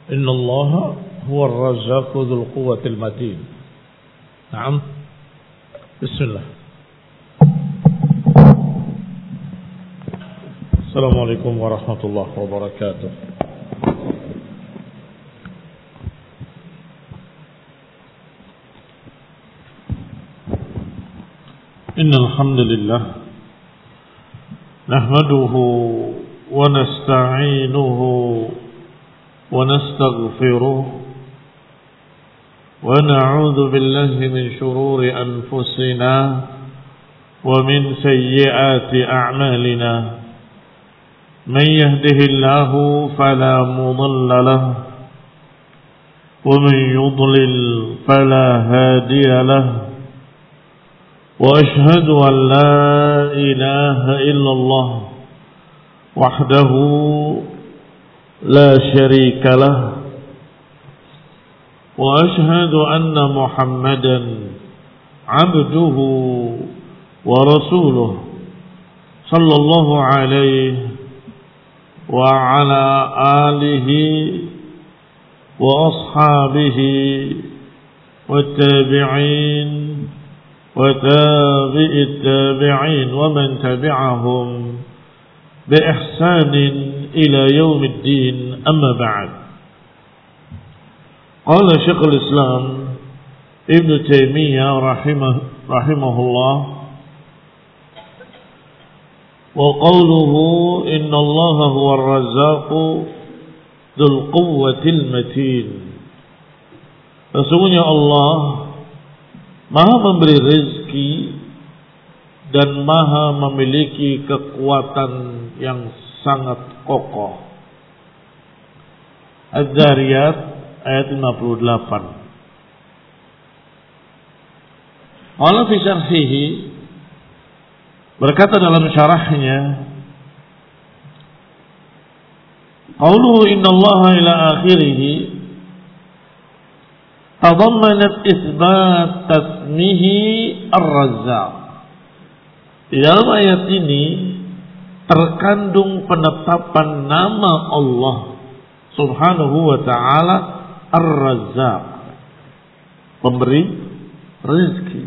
Inna Allah huwa ar-razzaqu dzul quwwatil matin. Naam. Bismillah. Assalamualaikum warahmatullahi wabarakatuh. Innal hamdalillah nahmaduhu wa nasta'inuhu wa nastaghfiruh wa na'udzu billahi min shururi anfusina wa min sayyiati a'malina. من يهده الله فلا مضل له ومن يضلل فلا هادي له وأشهد أن لا إله إلا الله وحده لا شريك له وأشهد أن محمدا عبده ورسوله صلى الله عليه وعلى آله وأصحابه والتابعين وتابع التابعين ومن تبعهم بإحسان إلى يوم الدين. أما بعد، قال شيخ الإسلام ابن تيمية رحمه الله: وقوله إن الله هو الرزاق ذو القوة المتين. Sesungguhnya Allah Maha memberi rezeki dan Maha memiliki kekuatan yang sangat kokoh. Az-Zariyat ayat 58. Qala fi syarhihi, berkata dalam syarahnya, qauluhu innallaha ila akhirih tadammanat isbat tasmihi ar-razzaq. Di dalam ayat ini terkandung penetapan nama Allah Subhanahu wa ta'ala ar-razzaq, pemberi rezeki.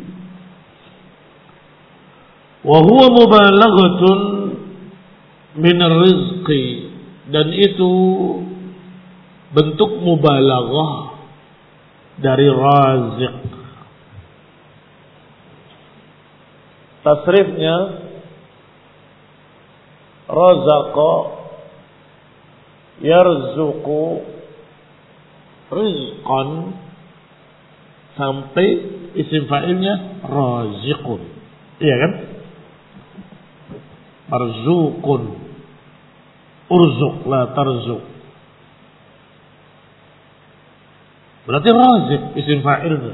Wa huwa mubalaghatun min rizqi, dan itu bentuk mubalaghah dari raziq. Tasrifnya razaqa yarzuqu rizqan sampai isim fa'ilnya raziqun. Iya kan? Marzuqun, urzuq la tarzuq. Berarti raziq isim fa'ilnya.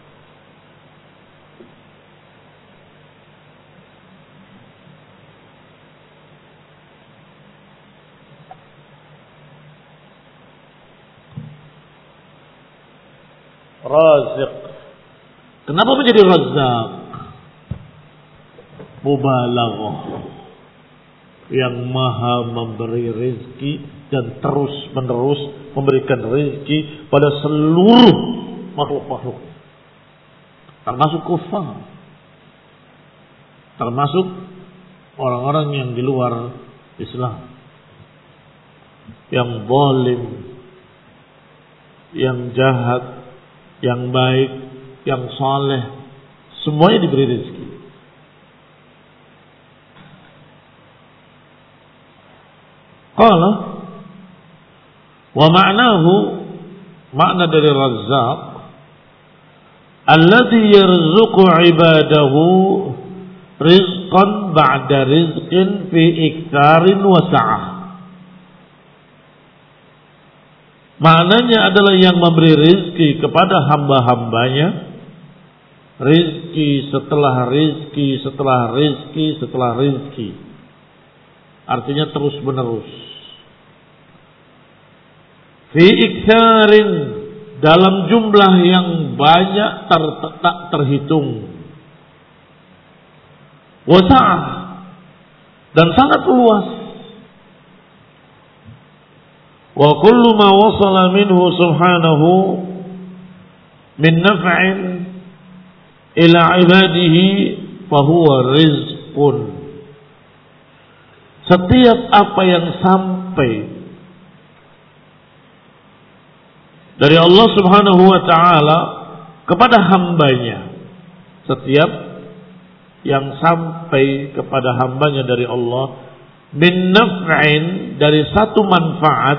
Raziq. Kenapa menjadi razzaq? Mubalaghah, yang maha memberi rezeki dan terus menerus memberikan rezeki pada seluruh makhluk-makhluk, termasuk kufar, termasuk orang-orang yang di luar Islam, yang zalim, yang jahat, yang baik, yang saleh, semuanya diberi rezeki. Qala wa ma'nahu, makna dari razzaq, alladhi yarzuqu ibadahu rizqan ba'da rizqin fi iktarin wa sa'ah. Maknanya adalah yang memberi rizki kepada hamba-hambanya, rizki setelah rizki setelah rizki setelah rizki, artinya terus menerus. Fi iktarin, dalam jumlah yang banyak tak terhitung. Wasa'ah, dan sangat luas. Wa kullu ma wasala minhu subhanahu min naf'in ila ibadihi fahuwa rizqun. Setiap apa yang sampai dari Allah Subhanahu wa taala kepada hambanya, setiap yang sampai kepada hambanya dari Allah min naf'in, dari satu manfaat,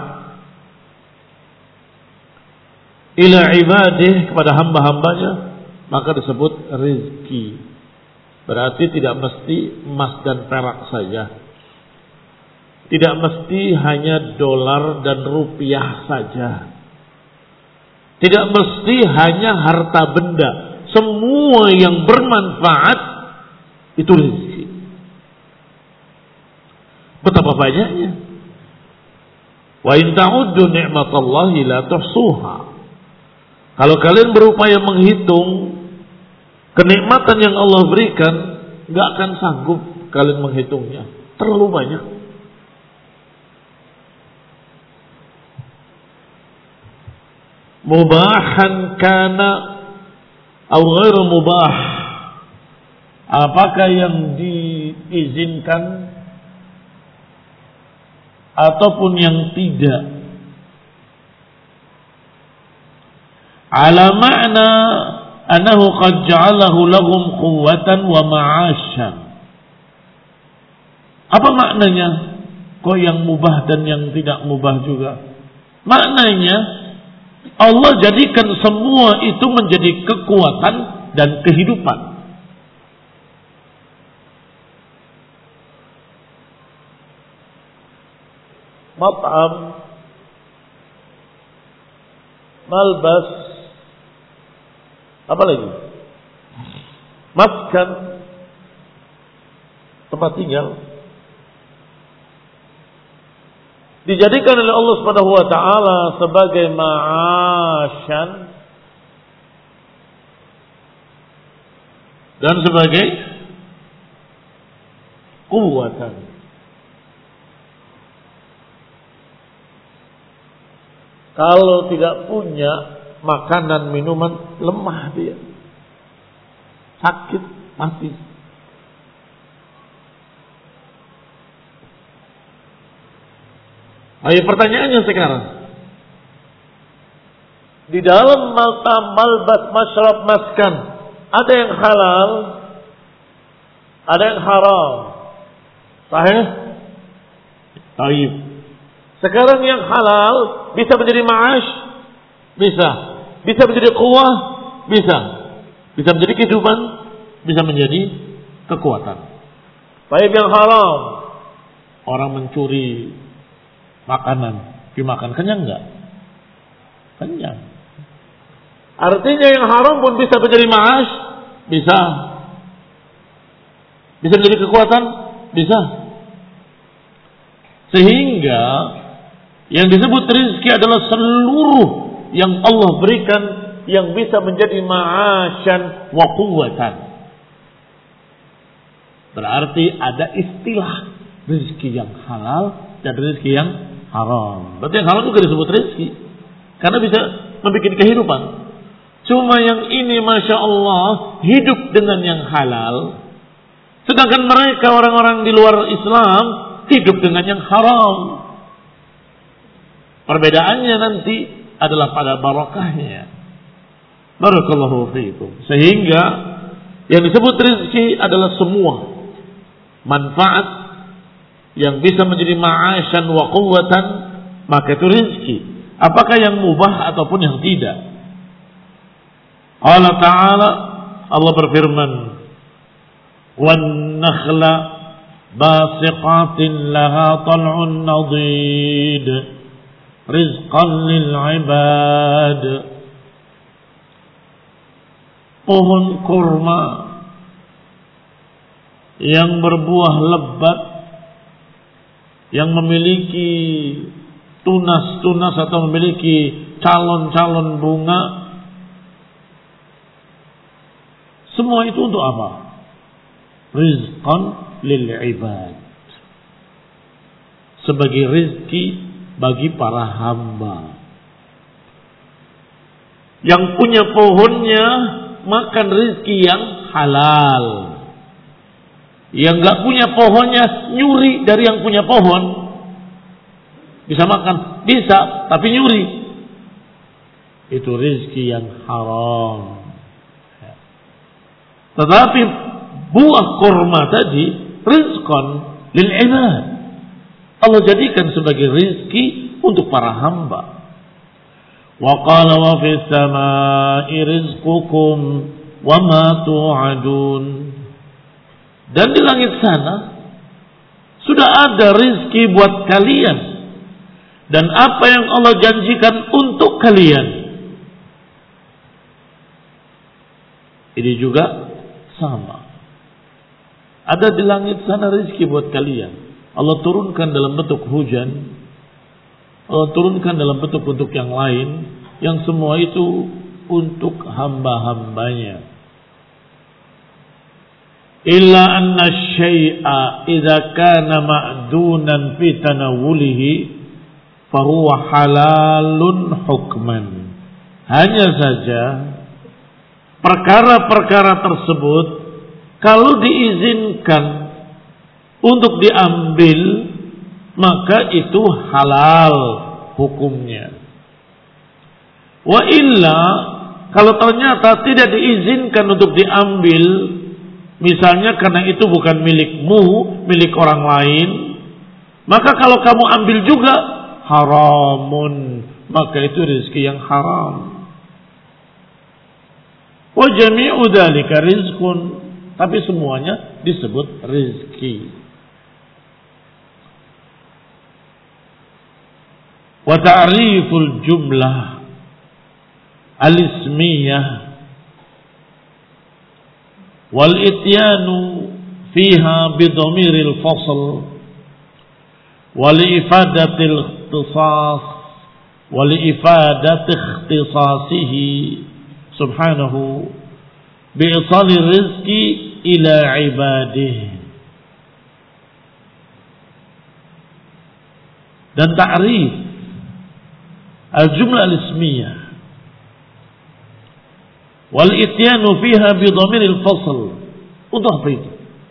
ila ibadih, kepada hamba-hambanya, maka disebut rizki. Berarti tidak mesti emas dan perak saja, tidak mesti hanya dolar dan rupiah saja, tidak mesti hanya harta benda. Semua yang bermanfaat itu rezeki. Betapa banyaknya. Wa in ta'uddu ni'matallahi la tuhsuha. Kalau kalian berupaya menghitung kenikmatan yang Allah berikan, enggak akan sanggup kalian menghitungnya. Terlalu banyak. Mubahan kana atau ghairu mubah, apakah yang diizinkan ataupun yang tidak, ala ma'na annahu qad ja'alahu lahum quwwatan wa ma'asyan. Apa maknanya? Kok yang mubah dan yang tidak mubah juga? Maknanya Allah jadikan semua itu menjadi kekuatan dan kehidupan. Mat'am, malbas, apa lagi? Maskan, tempat tinggal, dijadikan oleh Allah Subhanahu wa taala sebagai ma'asyan dan sebagai kuwatan. Kalau tidak punya makanan, minuman, lemah dia. Sakit, mati. Ayo pertanyaannya sekarang. Di dalam malbas, masyrab, maskan, ada yang halal, ada yang haram. Sahih? Baik. Sekarang yang halal bisa menjadi ma'ash, bisa. Bisa menjadi quwwah, bisa. Bisa menjadi kehidupan, bisa menjadi kekuatan. Baik yang haram, orang mencuri makanan, dimakan, kenyang enggak? Kenyang. Artinya yang haram pun bisa menjadi ma'ash, bisa. Bisa menjadi kekuatan, bisa. Sehingga yang disebut rezeki adalah seluruh yang Allah berikan yang bisa menjadi ma'asyan wa quwwatan. Berarti ada istilah rezeki yang halal dan rezeki yang haram. Berarti yang halal juga disebut rezeki, karena bisa membuat kehidupan. Cuma yang ini Masya Allah hidup dengan yang halal, sedangkan mereka orang-orang di luar Islam hidup dengan yang haram. Perbedaannya nanti adalah pada barakahnya. Barakallahu fiikum. Sehingga yang disebut rezeki adalah semua manfaat yang bisa menjadi ma'asyan wa quwwatan, maka itu rezeki. Apakah yang mubah ataupun yang tidak. Allah Ta'ala, Allah berfirman, wan nakhla basiqatin laha tal'un nadid rizqan lil ibad. Pohon kurma yang berbuah lebat, yang memiliki tunas-tunas atau memiliki calon-calon bunga, semua itu untuk apa? Rizqan lil ibad, sebagai rezeki bagi para hamba. Yang punya pohonnya makan rezeki yang halal. Yang gak punya pohonnya nyuri dari yang punya pohon. Bisa makan, bisa, tapi nyuri. Itu rezeki yang haram. Tetapi buah kurma tadi rizqan lil ibad. Allah jadikan sebagai rezeki untuk para hamba. Wa qala wa fis samaa'i rizqukum wa ma tu'adun. Dan di langit sana sudah ada rezeki buat kalian dan apa yang Allah janjikan untuk kalian. Ini juga sama. Ada di langit sana rezeki buat kalian. Allah turunkan dalam bentuk hujan. Allah turunkan dalam bentuk-bentuk yang lain. Yang semua itu untuk hamba-hambanya. Illa anna syai'a idza kana ma'dunan fi tanawulihi fahuwa halalun hukman. Hanya saja perkara-perkara tersebut kalau diizinkan untuk diambil maka itu halal hukumnya. Wa illa kalau ternyata tidak diizinkan untuk diambil, misalnya karena itu bukan milikmu, milik orang lain, maka kalau kamu ambil juga haramun, maka itu rezeki yang haram. Wa jami'u dzalika rizqun, tapi semuanya disebut rezeki. Wa ta'riful jumlah al-ismiyah wal ityanu fiha bi dhamiril fasl wal ifadatil ikhtisas wal ifadat ikhtisasihi subhanahu bi'isali rizki ila ibadihi. Dan ta'rif al-jumlah al-ismiyah wal ityanu fiha bi dhamiril fasl. Untuk apa itu?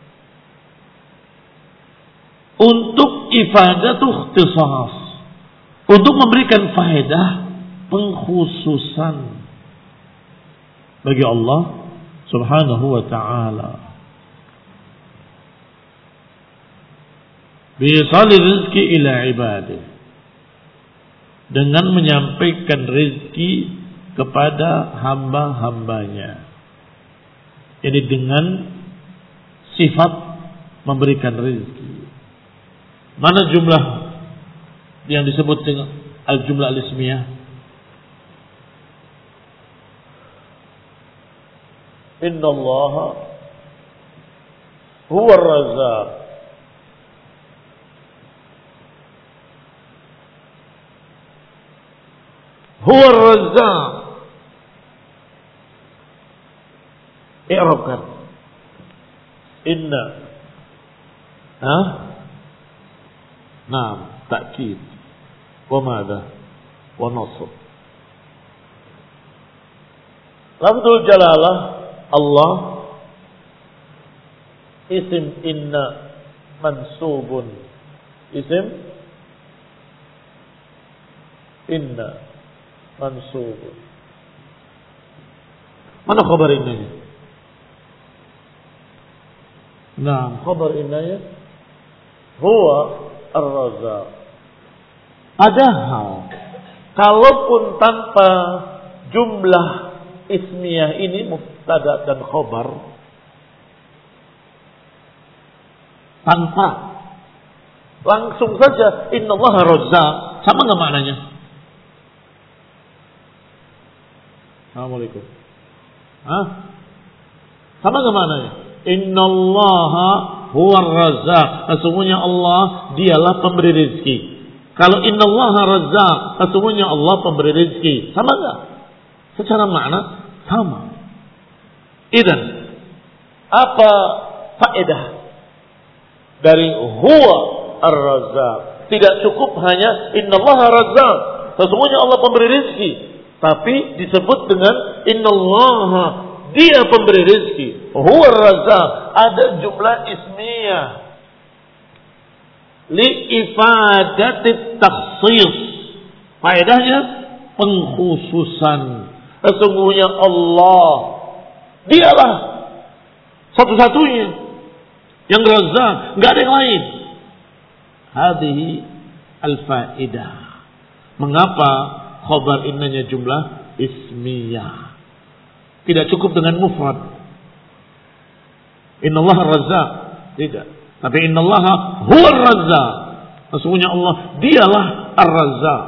Untuk ifadatu ikhtisas, untuk memberikan faedah pengkhususan bagi Allah Subhanahu wa ta'ala. Bisali rizki ila ibadah, dengan menyampaikan rizki kepada hamba-hambanya. Jadi dengan sifat memberikan rizki. Mana jumlah yang disebut dengan al-jumlah al-ismiyah? Inna Allah huwa ar-razzaq. Huwa ar-razzaq. I'rabkan. Inna. Naam, ta'kid. Wa madha? Wa nasr. Lafzul jalalah Allah, isim inna mansubun. Isim inna mansubun. Mana khabar innanya? Nah, khabar innanya huwa ar-razzaq. Padahal kalaupun tanpa jumlah ismiyah ini mubtada dan khabar, tanpa langsung saja innallaha razzaq, sama enggak maknanya? Assalamualaikum. Sama enggak maknanya? Innallaha huwar razzaq, sesungguhnya Allah dialah pemberi rezeki. Kalau innallaha razzaq, sesungguhnya Allah pemberi rezeki, sama enggak? Secara makna sama. Idan, apa faedah dari huwa ar-razzaq? Tidak cukup hanya innallaha razzaq, sesungguhnya Allah pemberi rezeki, tapi disebut dengan innallaha, dia pemberi rezeki, huwa razzaq, ada jumlah ismiyah li ifadatit takhsis. Faedahnya pengkhususan. Sesungguhnya Allah, dialah satu-satunya yang razzaq, enggak ada yang lain. Hadhihi al-faedah. Mengapa khabar innanya jumlah ismiyah? Tidak cukup dengan mufrad. Innallaha razzaq, tidak. Tapi innallaha huwa razzaq. Sesungguhnya Allah dialah ar-razzaq.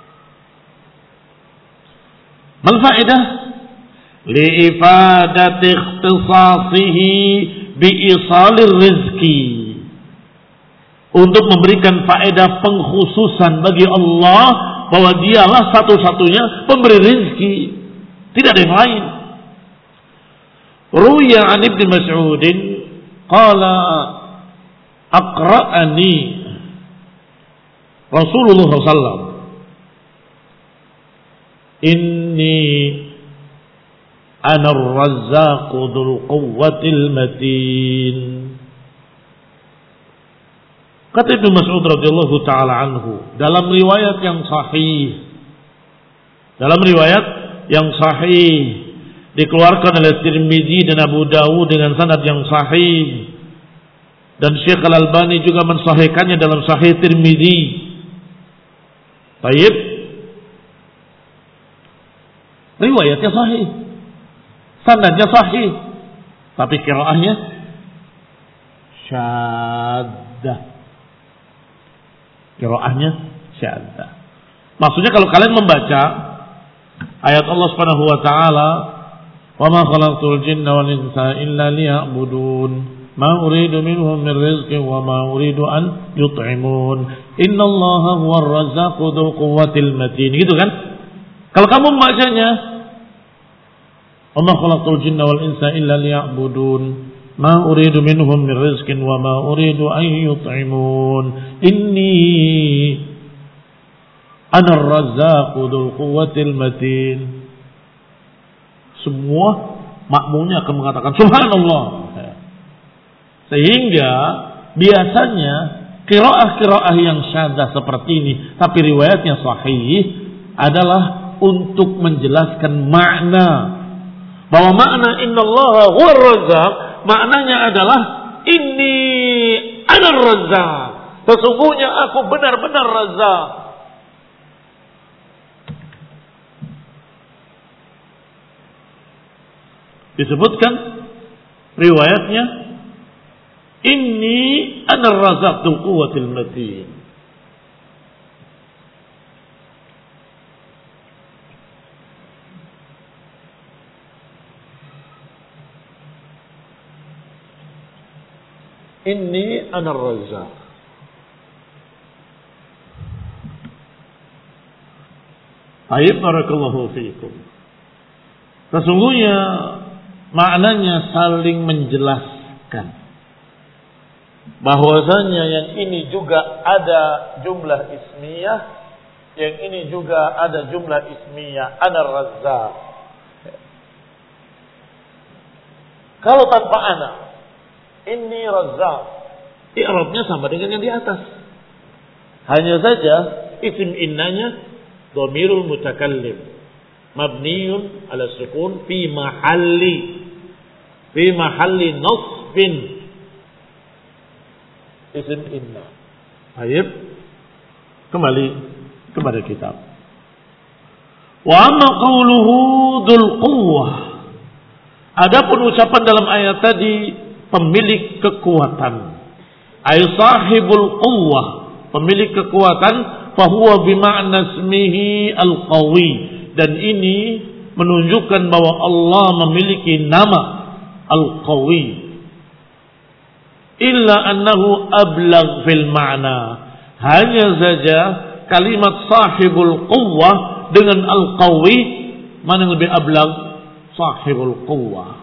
Mal faedah? Li'ifadati ikhtisasihi bi'isalir rizki. Untuk memberikan faedah pengkhususan bagi Allah bahwa dialah satu-satunya pemberi rizki, tidak ada yang lain. Ruya an Ibn Mas'ud qala aqra'ani Rasulullah SAW inni ana ar-razzaq dzul quwwatil matin. Kata Ibnu Mas'ud radhiyallahu taala anhu dalam riwayat yang sahih dikeluarkan oleh Tirmidzi dan Abu Dawud dengan sanad yang sahih, dan Syekh Al-Albani juga mensahihkannya dalam Sahih Tirmidzi. Baik, riwayatnya sahih, sanadnya sahih, tapi qiraahnya syaddah. Qiraahnya syaddah. Maksudnya kalau kalian membaca ayat Allah Subhanahu wa taala, "Wa ma khalaqtul jinna wal insa illa liya'budun, ma uridu minhum min rizqin wa ma uridu an yut'imun, innallaha huwar razzaqu dzul quwwatil matin." Gitu kan? Kalau kamu membacanya, "Wa ma khalaqtul jinna wal insa illa liya'budun, ma uridu minhum min rizqin wa ma uridu an yut'imun, inni ana ar-razzaqu dzul quwwatil matin." Semua makmumnya akan mengatakan subhanallah. Sehingga biasanya qiraah-qiraah yang syadzah seperti ini tapi riwayatnya sahih adalah untuk menjelaskan makna, bahwa makna innallaha huwar razzaq maknanya adalah inni ana ar-razzaq, sesungguhnya aku benar-benar razzaq. Disebutkan riwayatnya inni ana ar-razzaq dzul quwwatil matin. Inni ana ar-razzaq. Ayat barakallahu fiikum. Sesungguhnya maknanya saling menjelaskan bahwasanya yang ini juga ada jumlah ismiyah, yang ini juga ada jumlah ismiyah, ana ar-razzaq. Kalau tanpa ana, inni razzaq, i'rabnya sama dengan yang di atas. Hanya saja isim innanya dhamirul mutakallim mabniyun ala sukun fi mahalli nasbin, isim inna. Baik, kembali kepada kitab. Wa amma qawluhu dzul quwwah, adapun ucapan dalam ayat tadi pemilik kekuatan, ay sahibul quwwah, pemilik kekuatan, fahuwa bima'na ismihi al-qawi, dan ini menunjukkan bahwa Allah memiliki nama al-qawi, illa annahu ablagh fil ma'na, hanya saja kalimat sahibul quwwah dengan al-qawi mana yang lebih ablagh? Sahibul quwwah.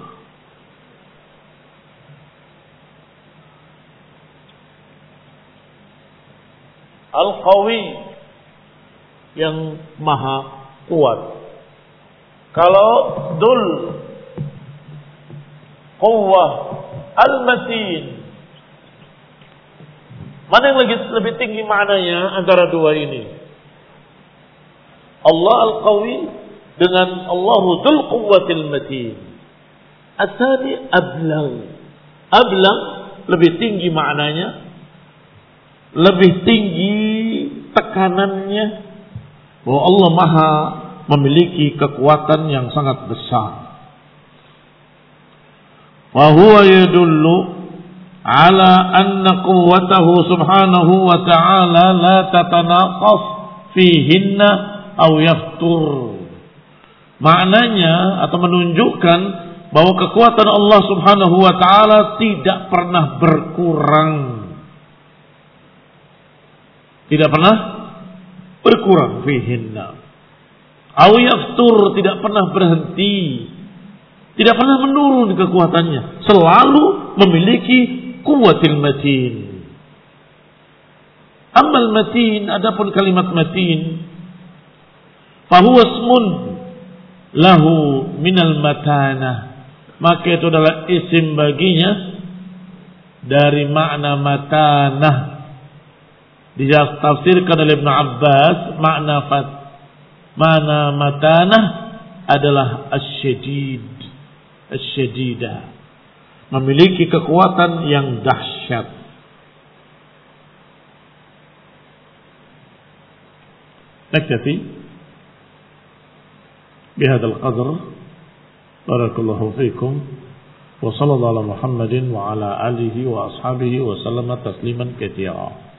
Al-Qawi, yang maha kuat. Kalau Dul Quwwah, Al-Matin, mana yang lebih tinggi maknanya antara dua ini? Allah Al-Qawi dengan Allahu Dzul Quwwatil Matin. Asani ablang. Ablang lebih tinggi maknanya, lebih tinggi tekanannya, bahwa Allah Maha memiliki kekuatan yang sangat besar. Wa huwa yadullu ala anna quwwatahu subhanahu wa ta'ala la tatanaqas fihinna aw yaftur. Maknanya atau menunjukkan bahwa kekuatan Allah subhanahu wa ta'ala tidak pernah berkurang. Tidak pernah berkurang fihinna. Aw yaftur, tidak pernah berhenti. Tidak pernah menurun kekuatannya. Selalu memiliki kuwatil matin. Amal matin, adapun kalimat matin, fahuwa ismun lahu minal matanah. Maka itu adalah isim baginya dari makna matanah. Ditafsirkan oleh Ibn Abbas, makna matanah adalah asyadid, asyadidah, memiliki kekuatan yang dahsyat. Naktafi bihadzal qadr. Barakallahu fiikum wa sallallahu ala Muhammadin wa ala alihi wa ashabihi wa sallama tasliman katsira.